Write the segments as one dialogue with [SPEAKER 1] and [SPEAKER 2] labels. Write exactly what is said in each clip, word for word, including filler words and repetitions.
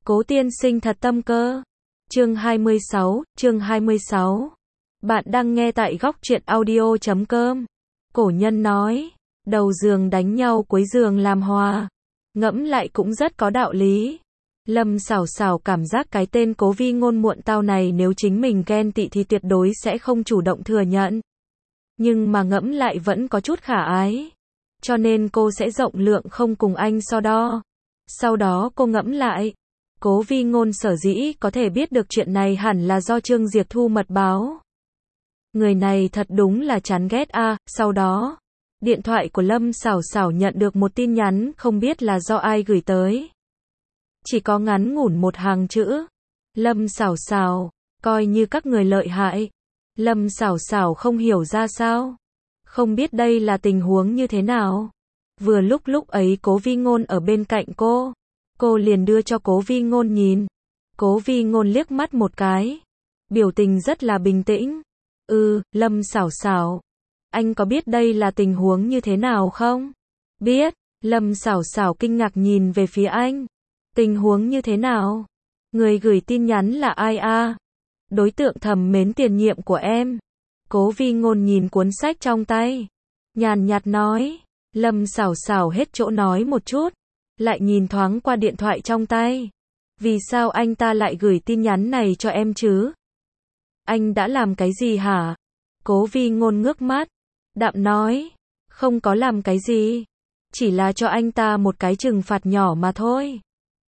[SPEAKER 1] Cố tiên sinh thật tâm cơ. Chương hai mươi sáu, chương hai mươi sáu. Bạn đang nghe tại góc truyện audio chấm com. Cổ nhân nói, đầu giường đánh nhau cuối giường làm hòa. Ngẫm lại cũng rất có đạo lý. Lâm Sảo Sảo cảm giác cái tên Cố Vi Ngôn muộn tao này nếu chính mình ghen tị thì tuyệt đối sẽ không chủ động thừa nhận. Nhưng mà ngẫm lại vẫn có chút khả ái. Cho nên cô sẽ rộng lượng không cùng anh so đo. Sau đó cô ngẫm lại. Cố Vi Ngôn sở dĩ có thể biết được chuyện này hẳn là do Trương Diệp Thu mật báo. Người này thật đúng là chán ghét a. À. Sau đó, điện thoại của Lâm Sảo Sảo nhận được một tin nhắn không biết là do ai gửi tới. Chỉ có ngắn ngủn một hàng chữ. Lâm Sảo Sảo, coi như các người lợi hại. Lâm Sảo Sảo không hiểu ra sao. Không biết đây là tình huống như thế nào. Vừa lúc lúc ấy Cố Vi Ngôn ở bên cạnh cô. Cô liền đưa cho Cố Vi Ngôn nhìn. Cố Vi Ngôn liếc mắt một cái. Biểu tình rất là bình tĩnh. Ừ, Lâm Sảo Sảo. Anh có biết đây là tình huống như thế nào không? Biết. Lâm Sảo Sảo kinh ngạc nhìn về phía anh. Tình huống như thế nào? Người gửi tin nhắn là ai a? À? Đối tượng thầm mến tiền nhiệm của em. Cố Vi Ngôn nhìn cuốn sách trong tay. Nhàn nhạt nói. Lâm Sảo Sảo hết chỗ nói một chút. Lại nhìn thoáng qua điện thoại trong tay. Vì sao anh ta lại gửi tin nhắn này cho em chứ? Anh đã làm cái gì hả? Cố Vi Ngôn ngước mắt. Đạm nói. Không có làm cái gì. Chỉ là cho anh ta một cái trừng phạt nhỏ mà thôi.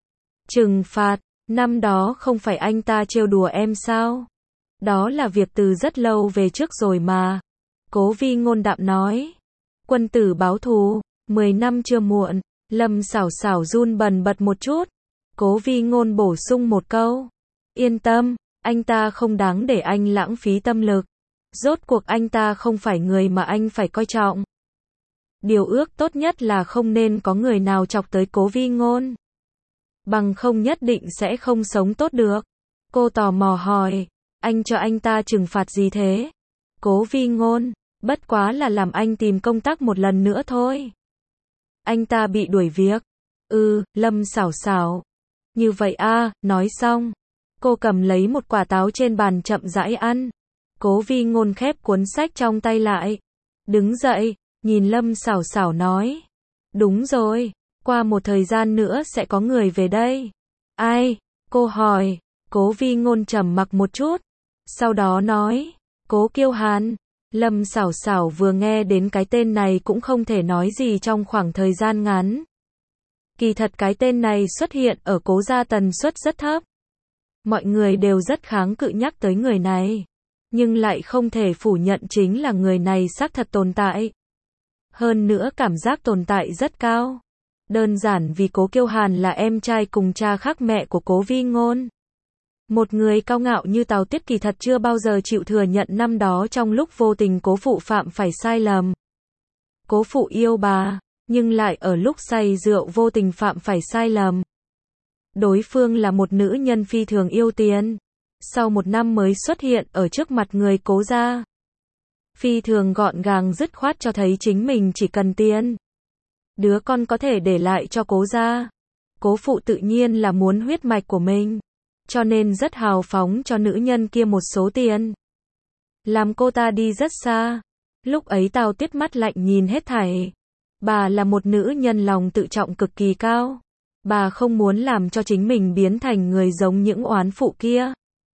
[SPEAKER 1] Trừng phạt? Năm đó không phải anh ta trêu đùa em sao? Đó là việc từ rất lâu về trước rồi mà. Cố Vi Ngôn đạm nói. Quân tử báo thù, mười năm chưa muộn. Lâm Sảo Sảo run bần bật một chút. Cố Vi Ngôn bổ sung một câu. Yên tâm, anh ta không đáng để anh lãng phí tâm lực. Rốt cuộc anh ta không phải người mà anh phải coi trọng. Điều ước tốt nhất là không nên có người nào chọc tới Cố Vi Ngôn. Bằng không nhất định sẽ không sống tốt được. Cô tò mò hỏi. Anh cho anh ta trừng phạt gì thế? Cố Vi Ngôn. Bất quá là làm anh tìm công tác một lần nữa thôi. Anh ta bị đuổi việc. Ừ, Lâm Sảo Sảo. Như vậy a. À, nói xong. Cô cầm lấy một quả táo trên bàn chậm rãi ăn. Cố Vi Ngôn khép cuốn sách trong tay lại. Đứng dậy, nhìn Lâm Sảo Sảo nói. Đúng rồi, qua một thời gian nữa sẽ có người về đây. Ai? Cô hỏi. Cố Vi Ngôn trầm mặc một chút. Sau đó nói. Cố Kiêu Hàn. Lâm Sảo Sảo vừa nghe đến cái tên này cũng không thể nói gì trong khoảng thời gian ngắn. Kỳ thật cái tên này xuất hiện ở Cố gia tần suất rất thấp. Mọi người đều rất kháng cự nhắc tới người này. Nhưng lại không thể phủ nhận chính là người này xác thật tồn tại. Hơn nữa cảm giác tồn tại rất cao. Đơn giản vì Cố Kiêu Hàn là em trai cùng cha khác mẹ của Cố Vi Ngôn. Một người cao ngạo như Tào Tuyết kỳ thật chưa bao giờ chịu thừa nhận năm đó trong lúc vô tình cố phụ phạm phải sai lầm. Cố phụ yêu bà, nhưng lại ở lúc say rượu vô tình phạm phải sai lầm. Đối phương là một nữ nhân phi thường yêu tiền. Sau một năm mới xuất hiện ở trước mặt người Cố gia. Phi thường gọn gàng dứt khoát cho thấy chính mình chỉ cần tiền. Đứa con có thể để lại cho Cố gia. Cố phụ tự nhiên là muốn huyết mạch của mình. Cho nên rất hào phóng cho nữ nhân kia một số tiền. Làm cô ta đi rất xa. Lúc ấy Tào Tuyết mắt lạnh nhìn hết thảy. Bà là một nữ nhân lòng tự trọng cực kỳ cao. Bà không muốn làm cho chính mình biến thành người giống những oán phụ kia.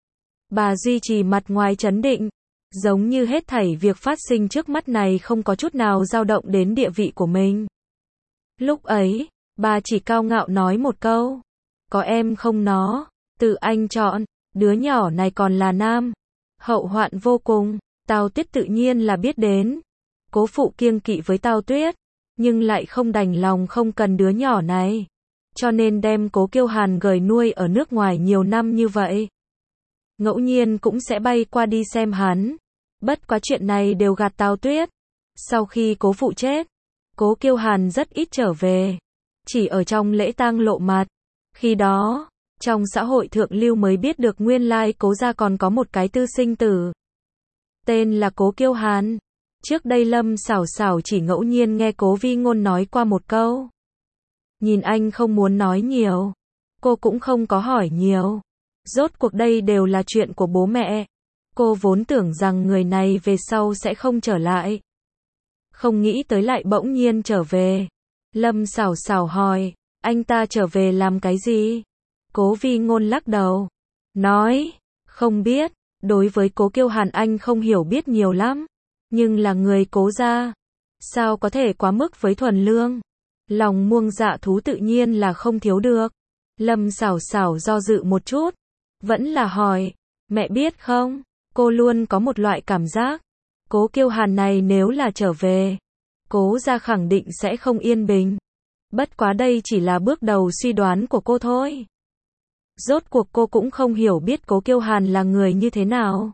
[SPEAKER 1] Bà duy trì mặt ngoài trấn định. Giống như hết thảy việc phát sinh trước mắt này không có chút nào dao động đến địa vị của mình. Lúc ấy, bà chỉ cao ngạo nói một câu. Có em không nó. Tự anh chọn, đứa nhỏ này còn là nam. Hậu hoạn vô cùng, Tào Tuyết tự nhiên là biết đến. Cố phụ kiêng kỵ với Tào Tuyết, nhưng lại không đành lòng không cần đứa nhỏ này. Cho nên đem Cố Kiêu Hàn gửi nuôi ở nước ngoài nhiều năm như vậy. Ngẫu nhiên cũng sẽ bay qua đi xem hắn. Bất quá chuyện này đều gạt Tào Tuyết. Sau khi cố phụ chết, Cố Kiêu Hàn rất ít trở về. Chỉ ở trong lễ tang lộ mặt. Khi đó, trong xã hội thượng lưu mới biết được nguyên lai Cố gia còn có một cái tư sinh tử. Tên là Cố Kiêu Hàn. Trước đây Lâm Sảo Sảo chỉ ngẫu nhiên nghe Cố Vi Ngôn nói qua một câu. Nhìn anh không muốn nói nhiều. Cô cũng không có hỏi nhiều. Rốt cuộc đây đều là chuyện của bố mẹ. Cô vốn tưởng rằng người này về sau sẽ không trở lại. Không nghĩ tới lại bỗng nhiên trở về. Lâm Sảo Sảo hỏi, anh ta trở về làm cái gì? Cố Vi Ngôn lắc đầu. Nói, không biết, đối với Cố Kiêu Hàn anh không hiểu biết nhiều lắm. Nhưng là người Cố gia. Sao có thể quá mức với thuần lương? Lòng muông dạ thú tự nhiên là không thiếu được. Lâm Sảo Sảo do dự một chút. Vẫn là hỏi, mẹ biết không? Cô luôn có một loại cảm giác. Cố Kiêu Hàn này nếu là trở về, Cố gia khẳng định sẽ không yên bình. Bất quá đây chỉ là bước đầu suy đoán của cô thôi. Rốt cuộc cô cũng không hiểu biết Cố Kiêu Hàn là người như thế nào.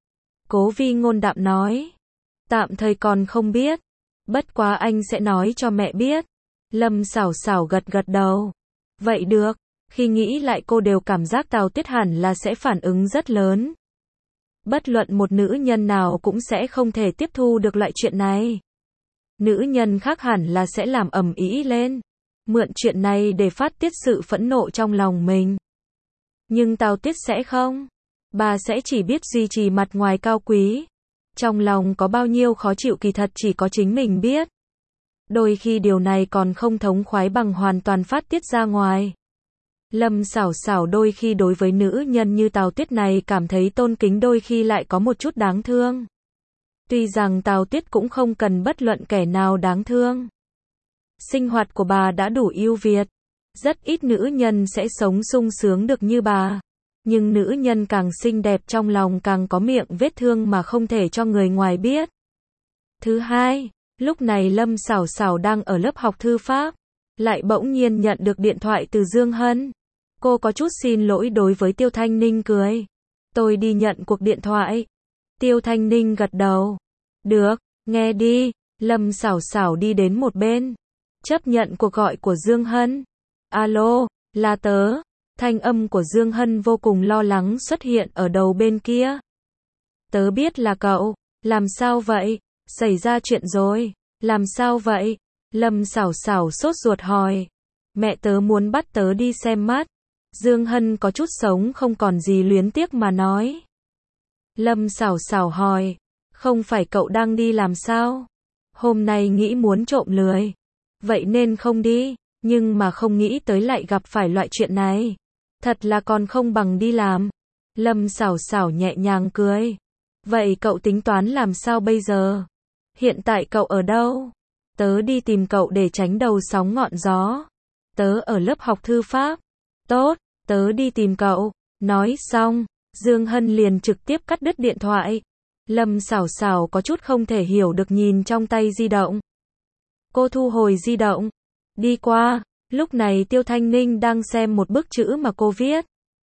[SPEAKER 1] Cố Vi Ngôn đạm nói. Tạm thời còn không biết. Bất quá anh sẽ nói cho mẹ biết. Lâm Sảo Sảo gật gật đầu. Vậy được. Khi nghĩ lại cô đều cảm giác Tào Tuyết hẳn là sẽ phản ứng rất lớn. Bất luận một nữ nhân nào cũng sẽ không thể tiếp thu được loại chuyện này. Nữ nhân khác hẳn là sẽ làm ầm ĩ lên. Mượn chuyện này để phát tiết sự phẫn nộ trong lòng mình. Nhưng Tào Tuyết sẽ không. Bà sẽ chỉ biết duy trì mặt ngoài cao quý. Trong lòng có bao nhiêu khó chịu kỳ thật chỉ có chính mình biết. Đôi khi điều này còn không thống khoái bằng hoàn toàn phát tiết ra ngoài. Lâm Sảo Sảo đôi khi đối với nữ nhân như Tào Tuyết này cảm thấy tôn kính, đôi khi lại có một chút đáng thương. Tuy rằng Tào Tuyết cũng không cần bất luận kẻ nào đáng thương. Sinh hoạt của bà đã đủ ưu việt. Rất ít nữ nhân sẽ sống sung sướng được như bà. Nhưng nữ nhân càng xinh đẹp trong lòng càng có miệng vết thương mà không thể cho người ngoài biết. Thứ hai, lúc này Lâm Sảo Sảo đang ở lớp học thư pháp. Lại bỗng nhiên nhận được điện thoại từ Dương Hân. Cô có chút xin lỗi đối với Tiêu Thanh Ninh cười. Tôi đi nhận cuộc điện thoại. Tiêu Thanh Ninh gật đầu. Được, nghe đi. Lâm Sảo Sảo đi đến một bên. Chấp nhận cuộc gọi của Dương Hân. Alo, là tớ. Thanh âm của Dương Hân vô cùng lo lắng xuất hiện ở đầu bên kia. Tớ biết là cậu. Làm sao vậy? Xảy ra chuyện rồi. Làm sao vậy? Lâm Sảo Sảo sốt ruột hỏi. Mẹ tớ muốn bắt tớ đi xem mắt. Dương Hân có chút sống không còn gì luyến tiếc mà nói. Lâm Sảo Sảo hỏi. Không phải cậu đang đi làm sao? Hôm nay nghĩ muốn trộm lười. Vậy nên không đi. Nhưng mà không nghĩ tới lại gặp phải loại chuyện này. Thật là còn không bằng đi làm. Lâm Sảo Sảo nhẹ nhàng cười. Vậy cậu tính toán làm sao bây giờ? Hiện tại cậu ở đâu? Tớ đi tìm cậu để tránh đầu sóng ngọn gió. Tớ ở lớp học thư pháp. Tốt, tớ đi tìm cậu. Nói xong, Dương Hân liền trực tiếp cắt đứt điện thoại. Lâm Sảo Sảo có chút không thể hiểu được nhìn trong tay di động. Cô thu hồi di động. Đi qua, lúc này Tiêu Thanh Ninh đang xem một bức chữ mà cô viết.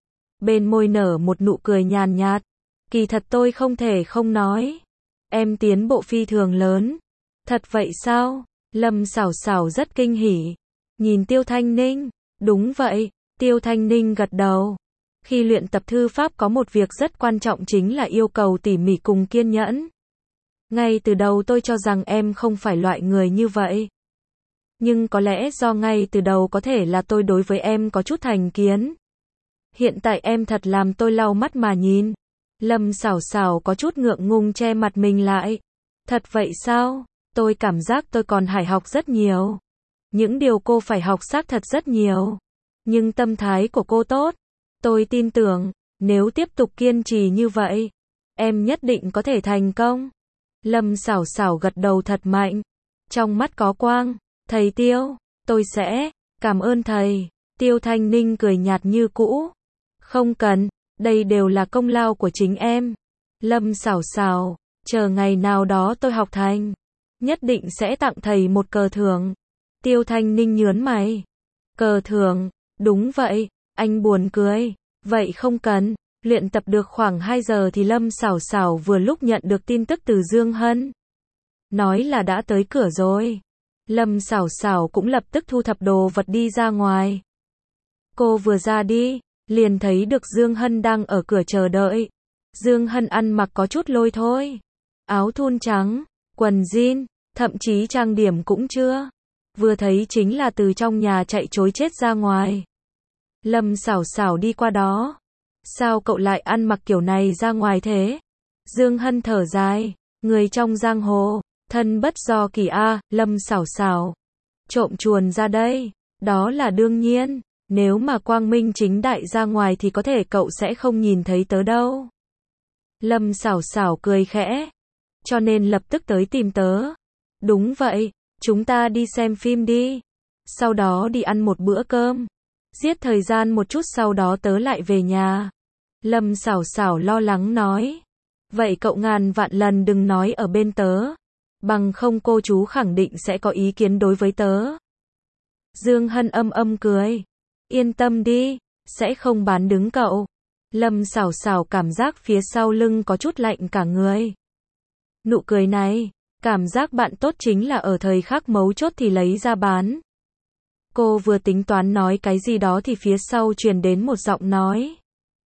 [SPEAKER 1] Bên môi nở một nụ cười nhàn nhạt. Kỳ thật tôi không thể không nói. Em tiến bộ phi thường lớn. Thật vậy sao? Lâm Sảo Sảo rất kinh hỉ. Nhìn Tiêu Thanh Ninh. Đúng vậy. Tiêu Thanh Ninh gật đầu. Khi luyện tập thư pháp có một việc rất quan trọng chính là yêu cầu tỉ mỉ cùng kiên nhẫn. Ngay từ đầu tôi cho rằng em không phải loại người như vậy. Nhưng có lẽ do ngay từ đầu có thể là tôi đối với em có chút thành kiến. Hiện tại em thật làm tôi lau mắt mà nhìn. Lâm Sảo Sảo có chút ngượng ngùng che mặt mình lại. Thật vậy sao? Tôi cảm giác tôi còn phải học rất nhiều. Những điều cô phải học xác thật rất nhiều. Nhưng tâm thái của cô tốt. Tôi tin tưởng, nếu tiếp tục kiên trì như vậy, em nhất định có thể thành công. Lâm Sảo Sảo gật đầu thật mạnh. Trong mắt có quang. Thầy Tiêu, tôi sẽ, cảm ơn thầy. Tiêu Thanh Ninh cười nhạt như cũ. Không cần, đây đều là công lao của chính em. Lâm Sảo Sảo, chờ ngày nào đó tôi học thành. Nhất định sẽ tặng thầy một cờ thưởng. Tiêu Thanh Ninh nhớn mày. Cờ thưởng, đúng vậy, anh buồn cười. Vậy không cần, luyện tập được khoảng hai giờ thì Lâm Sảo Sảo vừa lúc nhận được tin tức từ Dương Hân. Nói là đã tới cửa rồi. Lâm Sảo Sảo cũng lập tức thu thập đồ vật đi ra ngoài. Cô vừa ra đi, liền thấy được Dương Hân đang ở cửa chờ đợi. Dương Hân ăn mặc có chút lôi thôi. Áo thun trắng, quần jean, thậm chí trang điểm cũng chưa. Vừa thấy chính là từ trong nhà chạy trối chết ra ngoài. Lâm Sảo Sảo đi qua đó. Sao cậu lại ăn mặc kiểu này ra ngoài thế? Dương Hân thở dài, người trong giang hồ, thân bất do kỳ a, Lâm Sảo Sảo. Trộm chuồn ra đây, đó là đương nhiên, nếu mà quang minh chính đại ra ngoài thì có thể cậu sẽ không nhìn thấy tớ đâu. Lâm Sảo Sảo cười khẽ, cho nên lập tức tới tìm tớ. Đúng vậy, chúng ta đi xem phim đi, sau đó đi ăn một bữa cơm, giết thời gian một chút sau đó tớ lại về nhà. Lâm Sảo Sảo lo lắng nói, vậy cậu ngàn vạn lần đừng nói ở bên tớ, bằng không cô chú khẳng định sẽ có ý kiến đối với tớ. Dương Hân âm âm cười, yên tâm đi, sẽ không bán đứng cậu. Lâm Sảo Sảo cảm giác phía sau lưng có chút lạnh cả người. Nụ cười này, cảm giác bạn tốt chính là ở thời khắc mấu chốt thì lấy ra bán. Cô vừa tính toán nói cái gì đó thì phía sau truyền đến một giọng nói.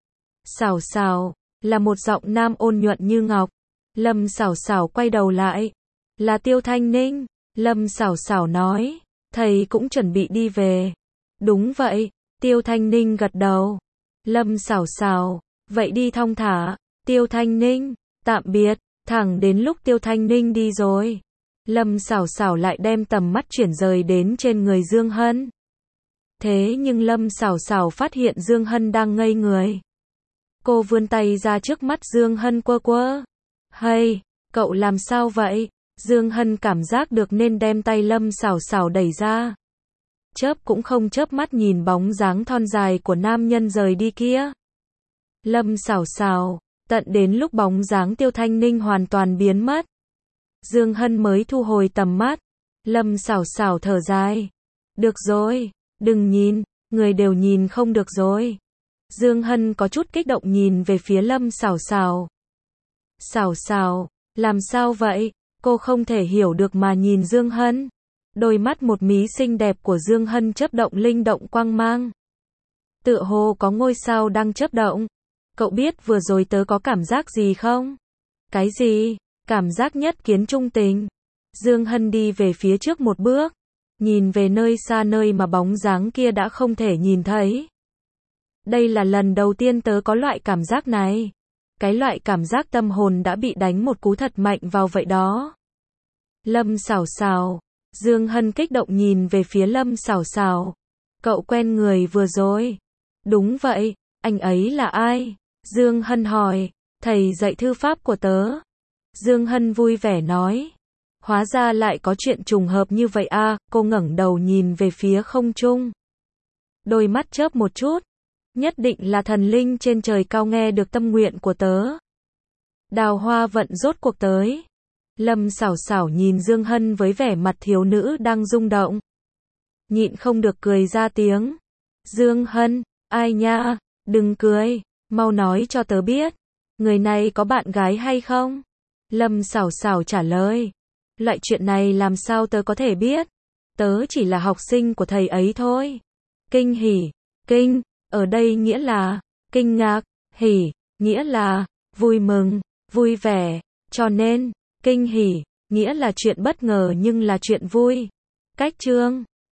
[SPEAKER 1] Sảo Sảo, là một giọng nam ôn nhuận như ngọc. Lâm Sảo Sảo quay đầu lại, là Tiêu Thanh Ninh. Lâm Sảo Sảo nói, thầy cũng chuẩn bị đi về. Đúng vậy, Tiêu Thanh Ninh gật đầu. Lâm Sảo Sảo, vậy đi thong thả. Tiêu Thanh Ninh, tạm biệt. Thẳng đến lúc Tiêu Thanh Ninh đi rồi, Lâm Sảo Sảo lại đem tầm mắt chuyển rời đến trên người Dương Hân. Thế nhưng Lâm Sảo Sảo phát hiện Dương Hân đang ngây người. Cô vươn tay ra trước mắt Dương Hân quơ quơ. Hay, cậu làm sao vậy? Dương Hân cảm giác được nên đem tay Lâm Sảo Sảo đẩy ra. Chớp cũng không chớp mắt nhìn bóng dáng thon dài của nam nhân rời đi kia. Lâm Sảo Sảo, tận đến lúc bóng dáng Tiêu Thanh Ninh hoàn toàn biến mất, Dương Hân mới thu hồi tầm mắt. Lâm Sảo Sảo thở dài. Được rồi, đừng nhìn, người đều nhìn không được rồi. Dương Hân có chút kích động nhìn về phía Lâm Sảo Sảo. Sảo Sảo, làm sao vậy? Cô không thể hiểu được mà nhìn Dương Hân. Đôi mắt một mí xinh đẹp của Dương Hân chớp động linh động quang mang. Tựa hồ có ngôi sao đang chớp động. Cậu biết vừa rồi tớ có cảm giác gì không? Cái gì? Cảm giác nhất kiến trung tình. Dương Hân đi về phía trước một bước, nhìn về nơi xa nơi mà bóng dáng kia đã không thể nhìn thấy. Đây là lần đầu tiên tớ có loại cảm giác này. Cái loại cảm giác tâm hồn đã bị đánh một cú thật mạnh vào vậy đó. Lâm Sảo Sảo. Dương Hân kích động nhìn về phía Lâm Sảo Sảo. Cậu quen người vừa rồi. Đúng vậy, anh ấy là ai? Dương Hân hỏi. Thầy dạy thư pháp của tớ. Dương Hân vui vẻ nói. Hóa ra lại có chuyện trùng hợp như vậy à, cô ngẩng đầu nhìn về phía không trung. Đôi mắt chớp một chút. Nhất định là thần linh trên trời cao nghe được tâm nguyện của tớ. Đào hoa vận rốt cuộc tới. Lâm Sảo Sảo nhìn Dương Hân với vẻ mặt thiếu nữ đang rung động. Nhịn không được cười ra tiếng. Dương Hân, ai nha, đừng cười, mau nói cho tớ biết. Người này có bạn gái hay không? Lâm Sảo Sảo trả lời. Loại chuyện này làm sao tớ có thể biết? Tớ chỉ là học sinh của thầy ấy thôi. Kinh hỉ, kinh, ở đây nghĩa là, kinh ngạc, hỉ, nghĩa là, vui mừng, vui vẻ, cho nên, kinh hỉ, nghĩa là chuyện bất ngờ nhưng là chuyện vui. Cách chương